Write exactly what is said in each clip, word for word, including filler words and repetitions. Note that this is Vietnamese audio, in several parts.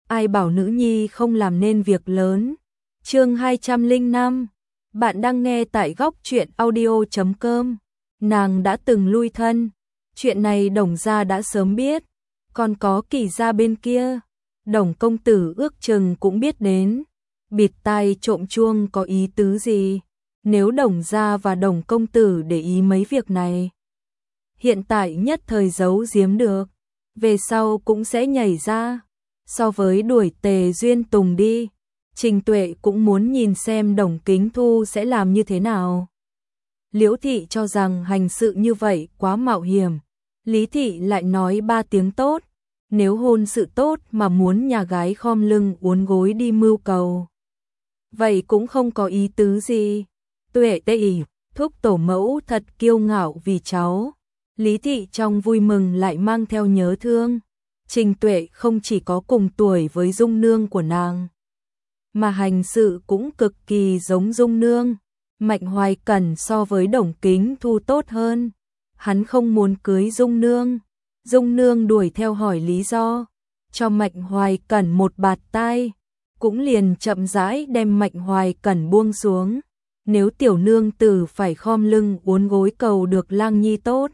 ai bảo nữ nhi không làm nên việc lớn. Chương hai trăm lẻ năm. Bạn đang nghe tại góc truyện audio chấm com. Nàng đã từng lui thân, chuyện này Đồng gia đã sớm biết, còn có Kỳ gia bên kia, Đồng công tử ước chừng cũng biết đến. Bịt tai trộm chuông có ý tứ gì? Nếu Đồng gia và Đồng công tử để ý mấy việc này, hiện tại nhất thời giấu giếm được, về sau cũng sẽ nhảy ra. So với đuổi Tề Duyên Tùng đi, Trình Tuệ cũng muốn nhìn xem Đồng Kính Thu sẽ làm như thế nào. Liễu Thị cho rằng hành sự như vậy quá mạo hiểm, Lý Thị lại nói ba tiếng tốt, nếu hôn sự tốt mà muốn nhà gái khom lưng uốn gối đi mưu cầu, vậy cũng không có ý tứ gì. Tuệ tê ỉ, thúc tổ mẫu thật kiêu ngạo vì cháu. Lý Thị trong vui mừng lại mang theo nhớ thương. Trình Tuệ không chỉ có cùng tuổi với Dung Nương của nàng, mà hành sự cũng cực kỳ giống Dung Nương. Mạnh Hoài Cẩn so với Đồng Kính Thu tốt hơn, hắn không muốn cưới Dung Nương. Dung Nương đuổi theo hỏi lý do, cho Mạnh Hoài Cẩn một bạt tai, cũng liền chậm rãi đem Mạnh Hoài Cẩn buông xuống. Nếu tiểu nương tử phải khom lưng uốn gối cầu được lang nhi tốt,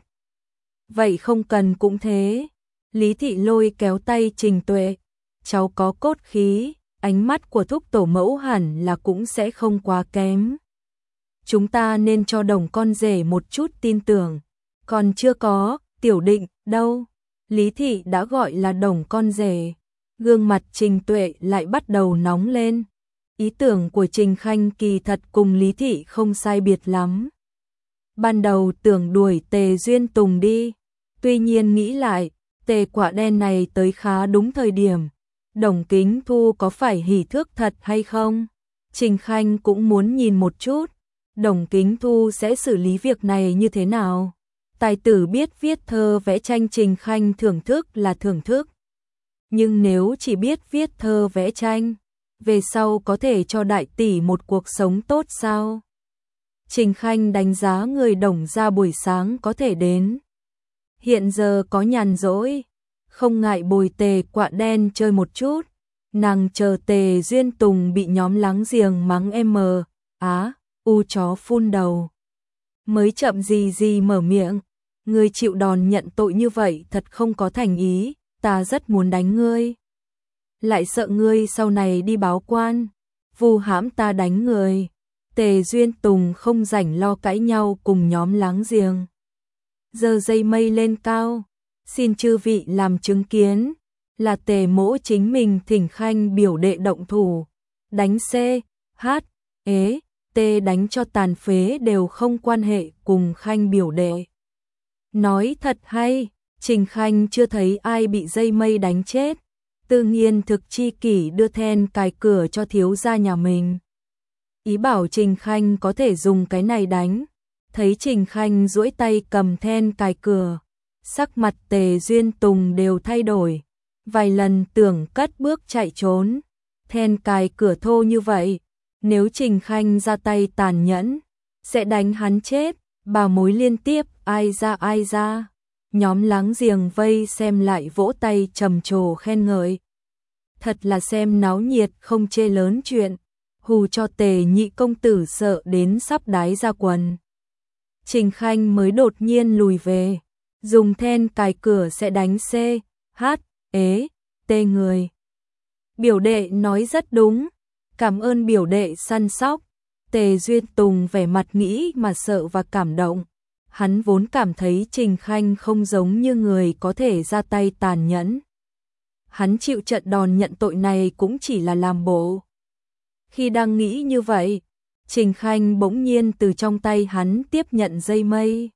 vậy không cần cũng thế. Lý Thị lôi kéo tay Trình Tuệ, cháu có cốt khí, ánh mắt của thúc tổ mẫu hẳn là cũng sẽ không quá kém. Chúng ta nên cho Đồng con rể một chút tin tưởng. Còn chưa có, Tiểu Định, đâu? Lý Thị đã gọi là Đồng con rể. Gương mặt Trình Tuệ lại bắt đầu nóng lên. Ý tưởng của Trình Khanh kỳ thật cùng Lý Thị không sai biệt lắm. Ban đầu tưởng đuổi Tề Duyên Tùng đi, tuy nhiên nghĩ lại, Tề Quả Đen này tới khá đúng thời điểm. Đồng Kính Thu có phải hỉ thước thật hay không? Trình Khanh cũng muốn nhìn một chút, Đồng Kính Thu sẽ xử lý việc này như thế nào. Tài tử biết viết thơ vẽ tranh, Trình Khanh thưởng thức là thưởng thức. Nhưng nếu chỉ biết viết thơ vẽ tranh, về sau có thể cho đại tỷ một cuộc sống tốt sao? Trình Khanh đánh giá người Đồng gia buổi sáng có thể đến. Hiện giờ có nhàn rỗi, không ngại bồi Tề Quạ Đen chơi một chút. Nàng chờ Tề Duyên Tùng bị nhóm láng giềng mắng em á, u chó phun đầu, mới chậm gì gì mở miệng. Ngươi chịu đòn nhận tội như vậy thật không có thành ý, ta rất muốn đánh ngươi, lại sợ ngươi sau này đi báo quan, vu hãm ta đánh người. Tề Duyên Tùng không rảnh lo cãi nhau cùng nhóm láng giềng, giơ dây mây lên cao, xin chư vị làm chứng kiến, là Tề mỗ chính mình thỉnh Khanh biểu đệ động thủ, đánh C, H, ế, T đánh cho tàn phế đều không quan hệ cùng Khanh biểu đệ. Nói thật hay, Trình Khanh chưa thấy ai bị dây mây đánh chết. Tự nhiên thực chi kỷ đưa then cài cửa cho thiếu gia nhà mình, ý bảo Trình Khanh có thể dùng cái này đánh. Thấy Trình Khanh duỗi tay cầm then cài cửa, sắc mặt Tề Duyên Tùng đều thay đổi, vài lần tưởng cất bước chạy trốn. Then cài cửa thô như vậy, nếu Trình Khanh ra tay tàn nhẫn, sẽ đánh hắn chết. Bà mối liên tiếp ai ra ai ra, nhóm láng giềng vây xem lại vỗ tay trầm trồ khen ngợi. Thật là xem náo nhiệt không chê lớn chuyện, hù cho Tề nhị công tử sợ đến sắp đái ra quần. Trình Khanh mới đột nhiên lùi về, dùng then cài cửa sẽ đánh C, H, ế, T người. Biểu đệ nói rất đúng, cảm ơn biểu đệ săn sóc. Tề Duyên Tùng vẻ mặt nghĩ mà sợ và cảm động. Hắn vốn cảm thấy Trình Khanh không giống như người có thể ra tay tàn nhẫn. Hắn chịu trận đòn nhận tội này cũng chỉ là làm bộ. Khi đang nghĩ như vậy, Trình Khanh bỗng nhiên từ trong tay hắn tiếp nhận dây mây.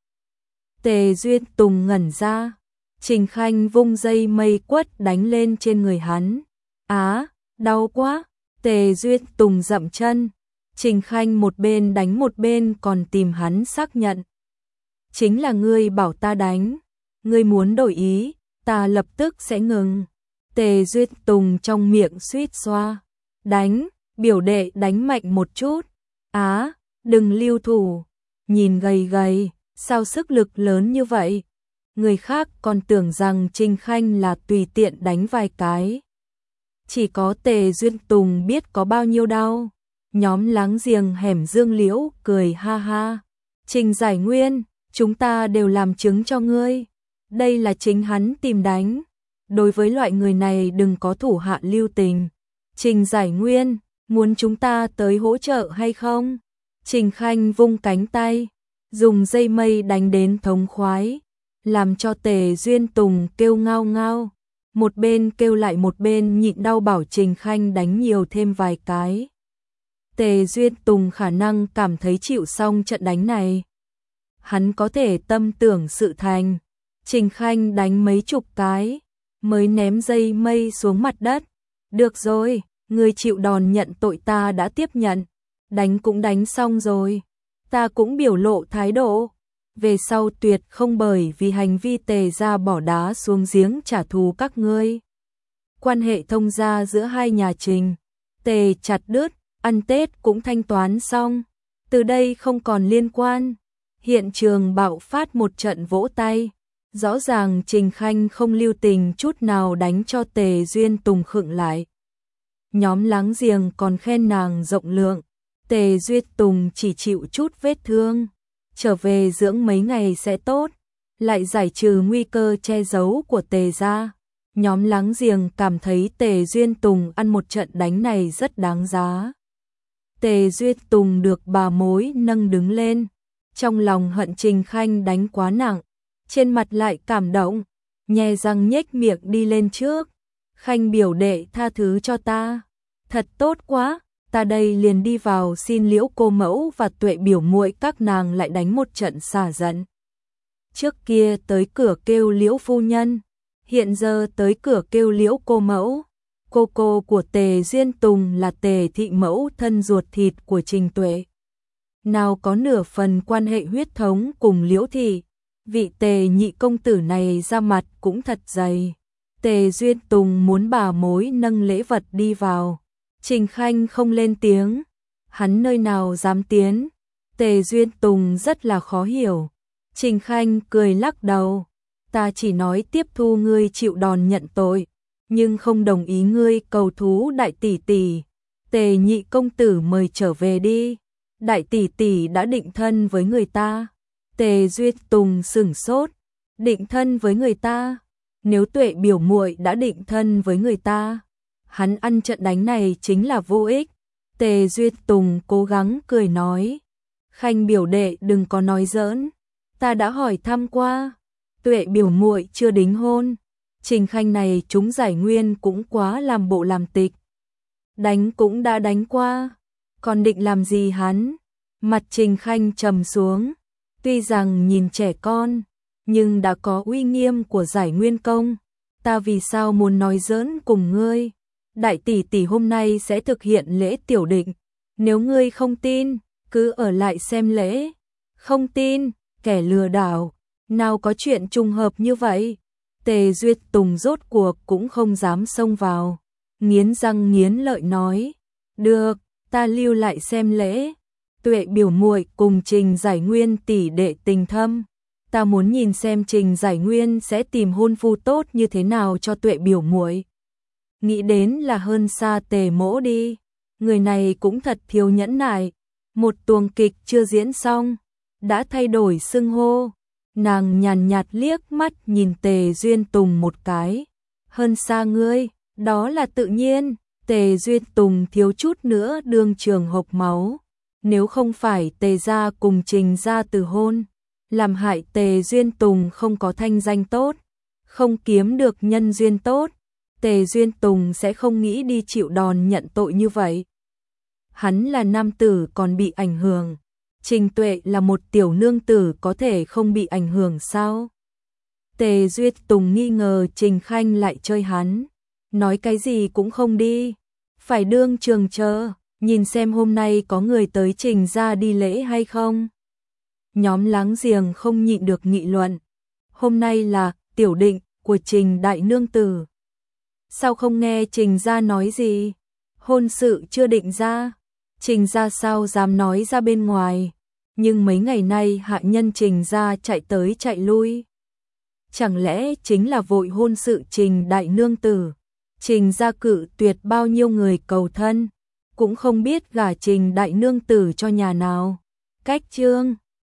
Tề Duyên Tùng ngẩn ra, Trình Khanh vung dây mây quất đánh lên trên người hắn. Á, đau quá. Tề Duyên Tùng dậm chân. Trình Khanh một bên đánh một bên còn tìm hắn xác nhận. Chính là ngươi bảo ta đánh, ngươi muốn đổi ý, ta lập tức sẽ ngừng. Tề Duyên Tùng trong miệng suýt xoa. Đánh, biểu đệ đánh mạnh một chút. Á, đừng lưu thủ. Nhìn gầy gầy, sao sức lực lớn như vậy? Người khác còn tưởng rằng Trình Khanh là tùy tiện đánh vài cái. Chỉ có Tề Duyên Tùng biết có bao nhiêu đau. Nhóm láng giềng hẻm Dương Liễu cười ha ha. Trình Giải Nguyên, chúng ta đều làm chứng cho ngươi. Đây là chính hắn tìm đánh. Đối với loại người này đừng có thủ hạ lưu tình. Trình Giải Nguyên, muốn chúng ta tới hỗ trợ hay không? Trình Khanh vung cánh tay, dùng dây mây đánh đến thống khoái, làm cho Tề Duyên Tùng kêu ngao ngao. Một bên kêu lại một bên nhịn đau bảo Trình Khanh đánh nhiều thêm vài cái. Tề Duyên Tùng khả năng cảm thấy chịu xong trận đánh này. Hắn có thể tâm tưởng sự thành. Trình Khanh đánh mấy chục cái, mới ném dây mây xuống mặt đất. Được rồi, người chịu đòn nhận tội ta đã tiếp nhận. Đánh cũng đánh xong rồi. Ta cũng biểu lộ thái độ. Về sau tuyệt không bởi vì hành vi Tề gia bỏ đá xuống giếng trả thù các ngươi. Quan hệ thông gia giữa hai nhà Trình, Tề chặt đứt, ăn Tết cũng thanh toán xong. Từ đây không còn liên quan. Hiện trường bạo phát một trận vỗ tay. Rõ ràng Trình Khanh không lưu tình chút nào đánh cho Tề Duyên Tùng khựng lại. Nhóm láng giềng còn khen nàng rộng lượng. Tề Duyên Tùng chỉ chịu chút vết thương. Trở về dưỡng mấy ngày sẽ tốt. Lại giải trừ nguy cơ che giấu của Tề gia. Nhóm láng giềng cảm thấy Tề Duyên Tùng ăn một trận đánh này rất đáng giá. Tề Duyên Tùng được bà mối nâng đứng lên. Trong lòng hận Trình Khanh đánh quá nặng. Trên mặt lại cảm động. Nhe răng nhếch miệng đi lên trước. Khanh biểu đệ tha thứ cho ta. Thật tốt quá. Ta đây liền đi vào xin Liễu cô mẫu và Tuệ biểu muội các nàng lại đánh một trận xả giận. Trước kia tới cửa kêu Liễu phu nhân. Hiện giờ tới cửa kêu Liễu cô mẫu. Cô cô của Tề Duyên Tùng là Tề thị mẫu thân ruột thịt của Trình Tuệ. Nào có nửa phần quan hệ huyết thống cùng Liễu thị. Vị Tề nhị công tử này ra mặt cũng thật dày. Tề Duyên Tùng muốn bà mối nâng lễ vật đi vào. Trình Khanh không lên tiếng. Hắn nơi nào dám tiến. Tề Duyên Tùng rất là khó hiểu. Trình Khanh cười lắc đầu. Ta chỉ nói tiếp thu ngươi chịu đòn nhận tội. Nhưng không đồng ý ngươi cầu thú đại tỷ tỷ. Tề nhị công tử mời trở về đi. Đại tỷ tỷ đã định thân với người ta. Tề Duyên Tùng sửng sốt. Định thân với người ta. Nếu Tuệ biểu muội đã định thân với người ta, hắn ăn trận đánh này chính là vô ích. Tề Duyên Tùng cố gắng cười nói. Khanh biểu đệ đừng có nói giỡn. Ta đã hỏi thăm qua. Tuệ biểu muội chưa đính hôn. Trình Khanh này chúng Giải Nguyên cũng quá làm bộ làm tịch. Đánh cũng đã đánh qua. Còn định làm gì hắn? Mặt Trình Khanh trầm xuống. Tuy rằng nhìn trẻ con, nhưng đã có uy nghiêm của Giải Nguyên công. Ta vì sao muốn nói giỡn cùng ngươi? Đại tỷ tỷ hôm nay sẽ thực hiện lễ tiểu định. Nếu ngươi không tin, cứ ở lại xem lễ. Không tin, kẻ lừa đảo. Nào có chuyện trùng hợp như vậy? Tề Duyên Tùng rốt cuộc cũng không dám xông vào. Nghiến răng nghiến lợi nói. Được, ta lưu lại xem lễ. Tuệ biểu muội cùng Trình Giải Nguyên tỷ đệ tình thâm. Ta muốn nhìn xem Trình Giải Nguyên sẽ tìm hôn phu tốt như thế nào cho Tuệ biểu muội. Nghĩ đến là hơn xa Tề mỗ đi. Người này cũng thật thiếu nhẫn nại. Một tuồng kịch chưa diễn xong, đã thay đổi xưng hô. Nàng nhàn nhạt liếc mắt nhìn Tề Duyên Tùng một cái. Hơn xa ngươi, đó là tự nhiên. Tề Duyên Tùng thiếu chút nữa đương trường hộc máu. Nếu không phải Tề gia cùng Trình gia từ hôn, làm hại Tề Duyên Tùng không có thanh danh tốt, không kiếm được nhân duyên tốt, Tề Duyên Tùng sẽ không nghĩ đi chịu đòn nhận tội như vậy. Hắn là nam tử còn bị ảnh hưởng. Trình Tuệ là một tiểu nương tử có thể không bị ảnh hưởng sao? Tề Duyên Tùng nghi ngờ Trình Khanh lại chơi hắn. Nói cái gì cũng không đi. Phải đương trường chờ, nhìn xem hôm nay có người tới Trình gia đi lễ hay không. Nhóm láng giềng không nhịn được nghị luận. Hôm nay là tiểu định của Trình đại nương tử. Sao không nghe Trình gia nói gì? Hôn sự chưa định ra. Trình gia sao dám nói ra bên ngoài. Nhưng mấy ngày nay hạ nhân Trình gia chạy tới chạy lui. Chẳng lẽ chính là vội hôn sự Trình đại nương tử? Trình gia cự tuyệt bao nhiêu người cầu thân, cũng không biết gả Trình đại nương tử cho nhà nào. Cách chương